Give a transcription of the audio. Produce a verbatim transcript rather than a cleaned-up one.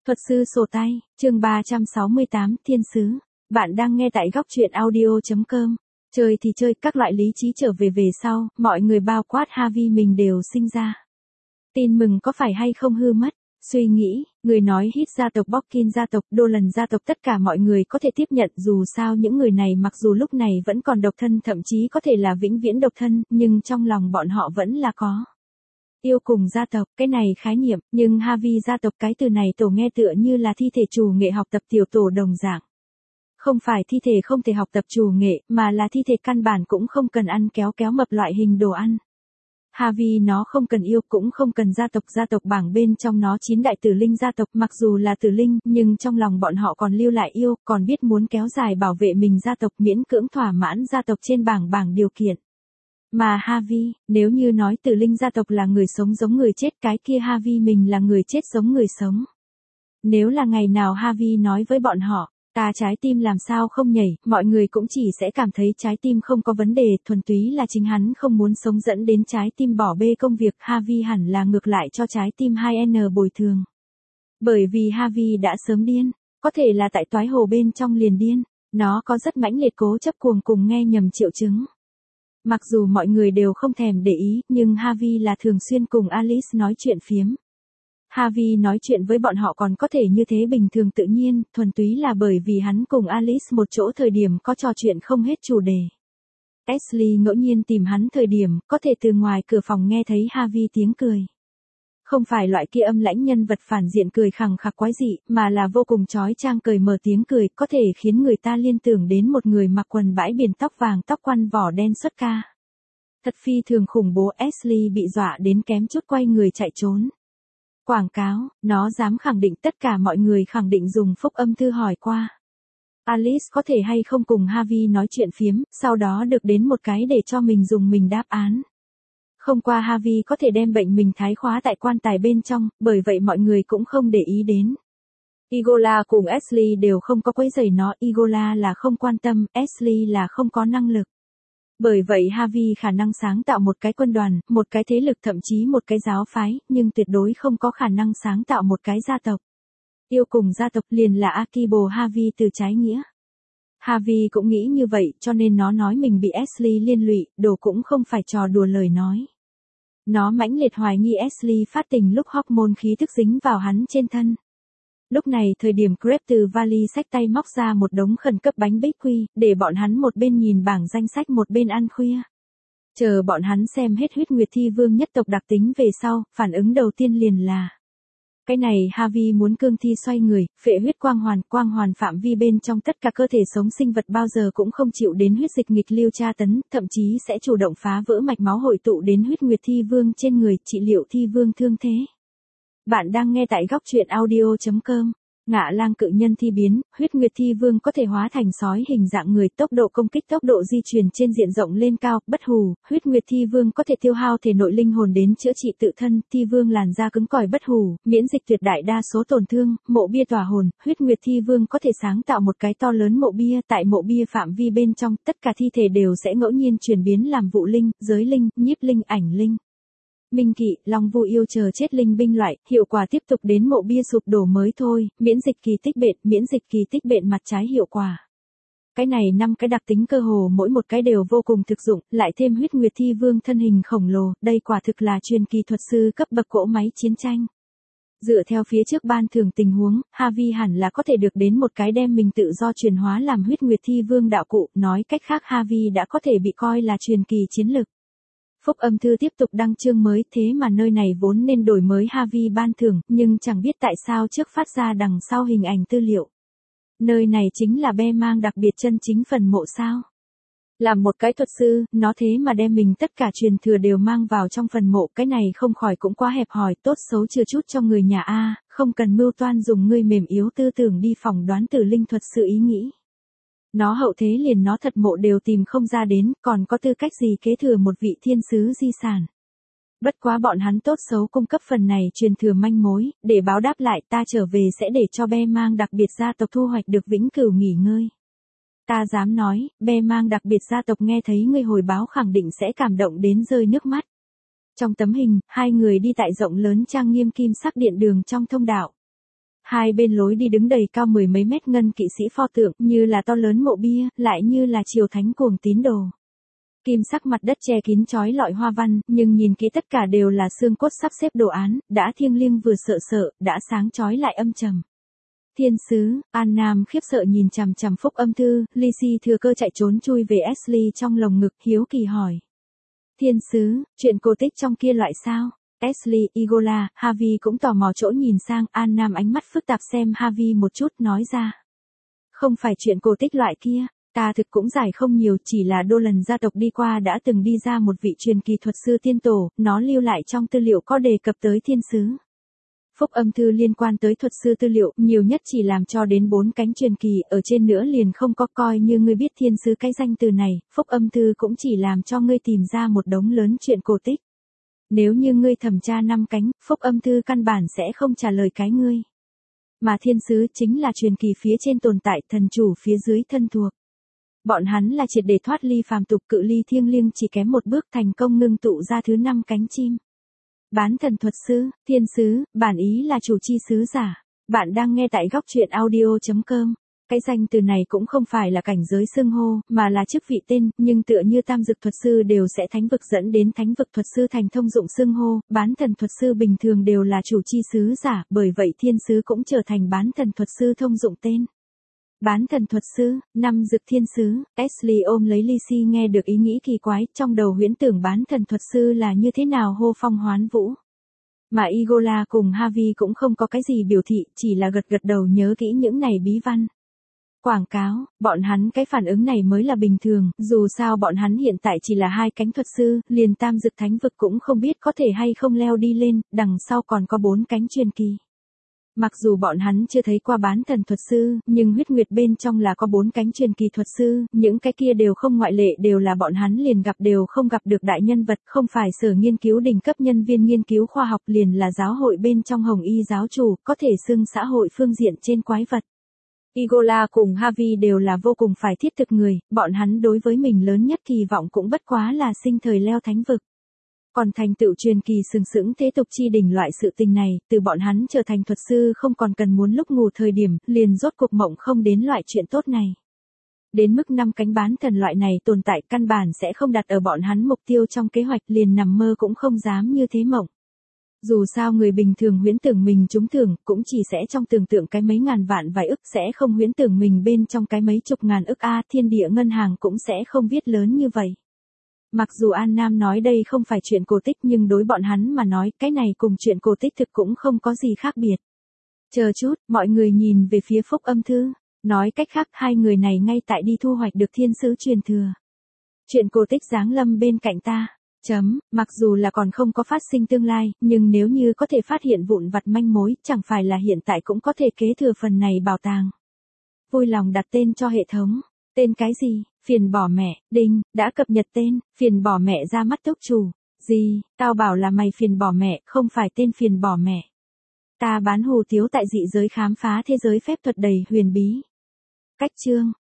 Thuật sư sổ tay, chương ba trăm sáu mươi tám, Thiên sứ. Bạn đang nghe tại góc truyện audio chấm com. Chơi thì chơi, các loại lý trí trở về về sau, mọi người bao quát Harvey mình đều sinh ra. Tin mừng có phải hay không hư mất? Suy nghĩ, người nói hít gia tộc Bockin gia tộc, Dolan gia tộc, tất cả mọi người có thể tiếp nhận, dù sao những người này mặc dù lúc này vẫn còn độc thân, thậm chí có thể là vĩnh viễn độc thân, nhưng trong lòng bọn họ vẫn là có yêu cùng gia tộc, cái này khái niệm, nhưng Harvey gia tộc, cái từ này tổ nghe tựa như là thi thể trù nghệ học tập tiểu tổ đồng dạng. Không phải thi thể không thể học tập trù nghệ, mà là thi thể căn bản cũng không cần ăn kéo kéo mập loại hình đồ ăn. Harvey nó không cần yêu, cũng không cần gia tộc, gia tộc bảng bên trong nó chín đại tử linh gia tộc, mặc dù là tử linh, nhưng trong lòng bọn họ còn lưu lại yêu, còn biết muốn kéo dài bảo vệ mình gia tộc, miễn cưỡng thỏa mãn gia tộc trên bảng bảng điều kiện. Mà Harvey, nếu như nói tử linh gia tộc là người sống giống người chết, cái kia Harvey mình là người chết giống người sống. Nếu là ngày nào Harvey nói với bọn họ, ta trái tim làm sao không nhảy, mọi người cũng chỉ sẽ cảm thấy trái tim không có vấn đề, thuần túy là chính hắn không muốn sống dẫn đến trái tim bỏ bê công việc. Harvey hẳn là ngược lại cho trái tim hai N bồi thường. Bởi vì Harvey đã sớm điên, có thể là tại toái hồ bên trong liền điên, nó có rất mãnh liệt cố chấp cuồng cùng nghe nhầm triệu chứng. Mặc dù mọi người đều không thèm để ý, nhưng Harvey là thường xuyên cùng Alice nói chuyện phiếm. Harvey nói chuyện với bọn họ còn có thể như thế bình thường tự nhiên, thuần túy là bởi vì hắn cùng Alice một chỗ thời điểm có trò chuyện không hết chủ đề. Ashley ngẫu nhiên tìm hắn thời điểm, có thể từ ngoài cửa phòng nghe thấy Harvey tiếng cười. Không phải loại kia âm lãnh nhân vật phản diện cười khằng khặc quái dị, mà là vô cùng chói chang cười mở tiếng cười, có thể khiến người ta liên tưởng đến một người mặc quần bãi biển tóc vàng tóc quăn vỏ đen xuất ca. Thật phi thường khủng bố. Ashley bị dọa đến kém chút quay người chạy trốn. Quảng cáo, nó dám khẳng định, tất cả mọi người khẳng định dùng phúc âm thư hỏi qua. Alice có thể hay không cùng Harvey nói chuyện phiếm, sau đó được đến một cái để cho mình dùng mình đáp án. Không qua Harvey có thể đem bệnh mình thái khóa tại quan tài bên trong, bởi vậy mọi người cũng không để ý đến. Igola cùng Ashley đều không có quấy rầy nó, Igola là không quan tâm, Ashley là không có năng lực. Bởi vậy Harvey khả năng sáng tạo một cái quân đoàn, một cái thế lực, thậm chí một cái giáo phái, nhưng tuyệt đối không có khả năng sáng tạo một cái gia tộc. Yêu cùng gia tộc liền là Akibo Harvey từ trái nghĩa. Harvey cũng nghĩ như vậy, cho nên nó nói mình bị Ashley liên lụy, đồ cũng không phải trò đùa lời nói. Nó mãnh liệt hoài nghi Ashley phát tình lúc hormone khí thức dính vào hắn trên thân. Lúc này thời điểm Crep từ vali xách tay móc ra một đống khẩn cấp bánh bích quy, để bọn hắn một bên nhìn bảng danh sách một bên ăn khuya. Chờ bọn hắn xem hết huyết nguyệt thi vương nhất tộc đặc tính về sau, phản ứng đầu tiên liền là: cái này Harvey muốn cương thi xoay người, phệ huyết quang hoàn, quang hoàn phạm vi bên trong tất cả cơ thể sống sinh vật bao giờ cũng không chịu đến huyết dịch nghịch lưu tra tấn, thậm chí sẽ chủ động phá vỡ mạch máu hội tụ đến huyết nguyệt thi vương trên người, trị liệu thi vương thương thế. Bạn đang nghe tại góc truyện audio chấm com. Ngạ lang cự nhân thi biến, huyết nguyệt thi vương có thể hóa thành sói hình dạng người, tốc độ công kích, tốc độ di chuyển trên diện rộng lên cao, bất hủ, huyết nguyệt thi vương có thể tiêu hao thể nội linh hồn đến chữa trị tự thân, thi vương làn da cứng cỏi bất hủ, miễn dịch tuyệt đại đa số tổn thương, mộ bia tỏa hồn, huyết nguyệt thi vương có thể sáng tạo một cái to lớn mộ bia, tại mộ bia phạm vi bên trong, tất cả thi thể đều sẽ ngẫu nhiên chuyển biến làm vụ linh, giới linh, nhiếp linh, ảnh linh. Minh kỵ, long vu yêu chờ chết linh binh loại, hiệu quả tiếp tục đến mộ bia sụp đổ mới thôi, miễn dịch kỳ tích bệnh, miễn dịch kỳ tích bệnh mặt trái hiệu quả. Cái này năm cái đặc tính cơ hồ mỗi một cái đều vô cùng thực dụng, lại thêm huyết nguyệt thi vương thân hình khổng lồ, đây quả thực là truyền kỳ thuật sư cấp bậc cỗ máy chiến tranh. Dựa theo phía trước ban thường tình huống, Harvey hẳn là có thể được đến một cái đem mình tự do chuyển hóa làm huyết nguyệt thi vương đạo cụ, nói cách khác Harvey đã có thể bị coi là truyền kỳ chiến lực. Phúc âm thư tiếp tục đăng chương mới, thế mà nơi này vốn nên đổi mới Harvey ban thưởng, nhưng chẳng biết tại sao trước phát ra đằng sau hình ảnh tư liệu. Nơi này chính là be mang đặc biệt chân chính phần mộ sao? Làm một cái thuật sư, nó thế mà đem mình tất cả truyền thừa đều mang vào trong phần mộ, cái này không khỏi cũng quá hẹp hòi, tốt xấu chưa chút cho người nhà a, không cần mưu toan dùng ngươi mềm yếu tư tưởng đi phỏng đoán tử linh thuật sự ý nghĩ. Nó hậu thế liền nó thật mộ đều tìm không ra đến, còn có tư cách gì kế thừa một vị thiên sứ di sản. Bất quá bọn hắn tốt xấu cung cấp phần này truyền thừa manh mối, để báo đáp lại, ta trở về sẽ để cho be mang đặc biệt gia tộc thu hoạch được vĩnh cửu nghỉ ngơi. Ta dám nói, be mang đặc biệt gia tộc nghe thấy ngươi hồi báo khẳng định sẽ cảm động đến rơi nước mắt. Trong tấm hình, hai người đi tại rộng lớn trang nghiêm kim sắc điện đường trong thông đạo. Hai bên lối đi đứng đầy cao mười mấy mét ngân kỵ sĩ pho tượng, như là to lớn mộ bia, lại như là triều thánh cuồng tín đồ. Kim sắc mặt đất che kín chói lọi hoa văn, nhưng nhìn kỹ tất cả đều là xương cốt sắp xếp đồ án, đã thiêng liêng vừa sợ sợ, đã sáng chói lại âm trầm. Thiên sứ, An Nam khiếp sợ nhìn chằm chằm phúc âm thư, Lizzie thừa cơ chạy trốn chui về Ashley trong lồng ngực, hiếu kỳ hỏi. Thiên sứ, chuyện cổ tích trong kia loại sao? Ashley, Igola, Harvey cũng tò mò chỗ nhìn sang, An Nam ánh mắt phức tạp xem Harvey một chút, nói ra. Không phải chuyện cổ tích loại kia, ta thực cũng giải không nhiều, chỉ là đô lần gia tộc đi qua đã từng đi ra một vị truyền kỳ thuật sư tiên tổ, nó lưu lại trong tư liệu có đề cập tới thiên sứ. Phúc âm thư liên quan tới thuật sư tư liệu, nhiều nhất chỉ làm cho đến bốn cánh truyền kỳ, ở trên nữa liền không có, coi như ngươi biết thiên sứ cái danh từ này, phúc âm thư cũng chỉ làm cho ngươi tìm ra một đống lớn chuyện cổ tích. Nếu như ngươi thẩm tra năm cánh, phúc âm thư căn bản sẽ không trả lời cái ngươi. Mà thiên sứ chính là truyền kỳ phía trên tồn tại, thần chủ phía dưới thân thuộc. Bọn hắn là triệt để thoát ly phàm tục, cự ly thiêng liêng chỉ kém một bước thành công ngưng tụ ra thứ năm cánh chim. Bán thần thuật sư, thiên sứ, bản ý là chủ chi sứ giả. Bạn đang nghe tại góc truyện audio chấm com. Cái danh từ này cũng không phải là cảnh giới xưng hô, mà là chức vị tên, nhưng tựa như tam dực thuật sư đều sẽ thánh vực dẫn đến thánh vực thuật sư thành thông dụng xưng hô, bán thần thuật sư bình thường đều là chủ chi sứ giả, bởi vậy thiên sứ cũng trở thành bán thần thuật sư thông dụng tên. Bán thần thuật sư, năm dực thiên sứ, Ashley ôm lấy Lizzie nghe được ý nghĩ kỳ quái, trong đầu huyễn tưởng bán thần thuật sư là như thế nào hô phong hoán vũ. Mà Igola cùng Harvey cũng không có cái gì biểu thị, chỉ là gật gật đầu nhớ kỹ những này bí văn. Quảng cáo, bọn hắn cái phản ứng này mới là bình thường, dù sao bọn hắn hiện tại chỉ là hai cánh thuật sư, liền tam dực thánh vực cũng không biết có thể hay không leo đi lên, đằng sau còn có bốn cánh truyền kỳ. Mặc dù bọn hắn chưa thấy qua bán thần thuật sư, nhưng huyết nguyệt bên trong là có bốn cánh truyền kỳ thuật sư, những cái kia đều không ngoại lệ, đều là bọn hắn liền gặp đều không gặp được đại nhân vật, không phải sở nghiên cứu đỉnh cấp nhân viên nghiên cứu khoa học, liền là giáo hội bên trong hồng y giáo chủ, có thể xưng xã hội phương diện trên quái vật. Igola cùng Harvey đều là vô cùng phải thiết thực người, bọn hắn đối với mình lớn nhất kỳ vọng cũng bất quá là sinh thời leo thánh vực. Còn thành tựu truyền kỳ sừng sững thế tục chi đỉnh loại sự tình này, từ bọn hắn trở thành thuật sư không còn cần muốn lúc ngủ thời điểm, liền rốt cuộc mộng không đến loại chuyện tốt này. Đến mức năm cánh bán thần loại này tồn tại căn bản sẽ không đặt ở bọn hắn mục tiêu trong kế hoạch, liền nằm mơ cũng không dám như thế mộng. Dù sao người bình thường huyễn tưởng mình trúng thưởng, cũng chỉ sẽ trong tưởng tượng cái mấy ngàn vạn vài ức, sẽ không huyễn tưởng mình bên trong cái mấy chục ngàn ức a, thiên địa ngân hàng cũng sẽ không viết lớn như vậy. Mặc dù An Nam nói đây không phải chuyện cổ tích, nhưng đối bọn hắn mà nói, cái này cùng chuyện cổ tích thực cũng không có gì khác biệt. Chờ chút, mọi người nhìn về phía phúc âm thư. Nói cách khác, hai người này ngay tại đi thu hoạch được thiên sứ truyền thừa. Chuyện cổ tích giáng lâm bên cạnh ta. Chấm, mặc dù là còn không có phát sinh tương lai, nhưng nếu như có thể phát hiện vụn vặt manh mối, chẳng phải là hiện tại cũng có thể kế thừa phần này bảo tàng. Vui lòng đặt tên cho hệ thống. Tên cái gì? Phiền bỏ mẹ, đinh, đã cập nhật tên, phiền bỏ mẹ ra mắt túc chủ. Gì, tao bảo là mày phiền bỏ mẹ, không phải tên phiền bỏ mẹ. Ta bán hủ tiếu tại dị giới khám phá thế giới phép thuật đầy huyền bí. Cách chương,